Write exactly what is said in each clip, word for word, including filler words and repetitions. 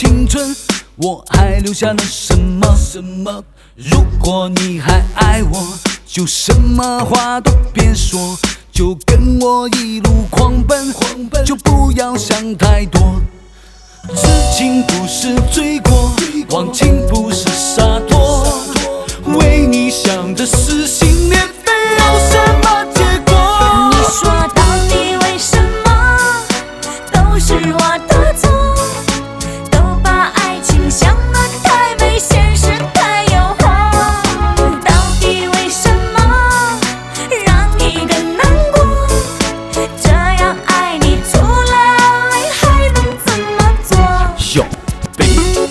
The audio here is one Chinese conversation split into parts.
青春，我还留下了什么？什么？如果你还爱我，就什么话都别说，就跟我一路狂奔，狂奔就不要想太多。痴情不是罪过，忘情不是洒脱，为你想的撕心裂肺有什么结果？ 你说到底为什么都是我的错？都把爱情想得太美，现实太诱惑。到底为什么让你更难过？这样爱你除了泪还能怎么做？ 哟，baby。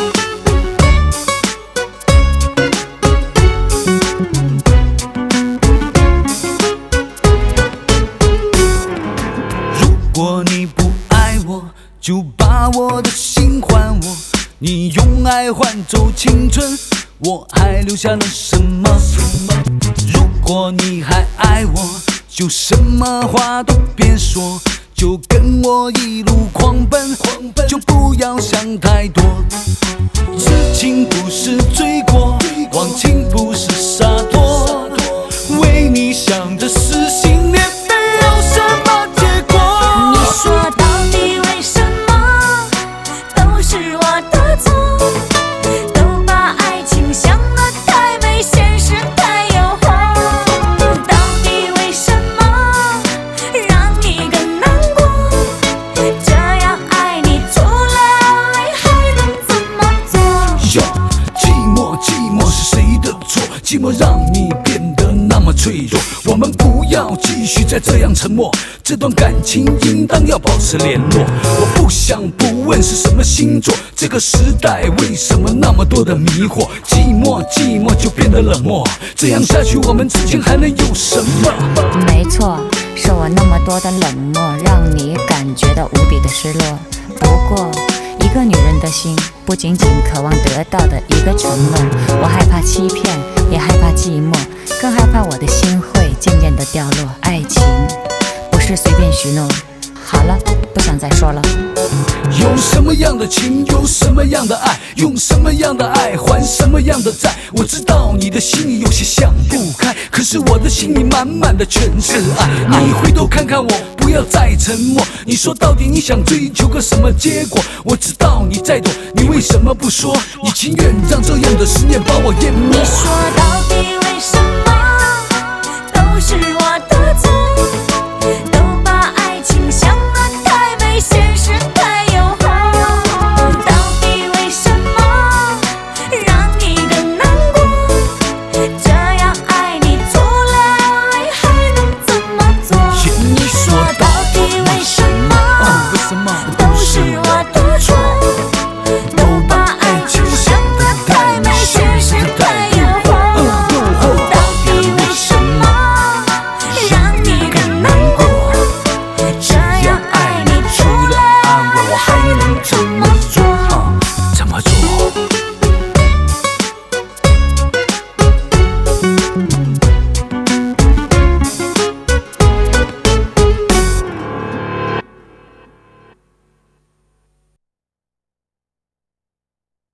如果你不爱我，就把我的心还我。你用爱换走青春，我还留下了什么？如果你还爱我，就什么话都别说，就跟我一路狂奔，狂奔就不要想太多。痴情不是罪过，忘情不是洒脱，为你想的撕心裂肺有什么结果？ 你说到底为什么都是我的错？都把爱情想得太美，现实太诱惑。到底为什么让你更难过？这样爱你除了泪还能怎么做？ 哟，寂寞寂寞是谁的错？寂寞让你变得那么脆弱。我们不要继续再这样沉默，这段感情应当要保持联络。我不想不问是什么星座，这个时代为什么那么多的迷惑？寂寞寂寞就变得冷漠，这样下去我们之间还能有什么？ 没错，是我那么多的冷漠，让你感觉到无比的失落。不过，一个女人的心，不仅仅渴望得到的一个承诺，我害怕欺骗，也害怕寂寞，更害怕我的心会渐渐的掉落。爱情不是随便许诺。好了，不想再说了。 有什么样的情，有什么样的爱，用什么样的爱还什么样的债。我知道你的心里有些想不开，可是我的心里满满的全是爱。你回头看看我，不要再沉默。你说到底你想追求个什么结果？我知道你在躲，你为什么不说？你情愿让这样的思念把我淹没？ 你说到底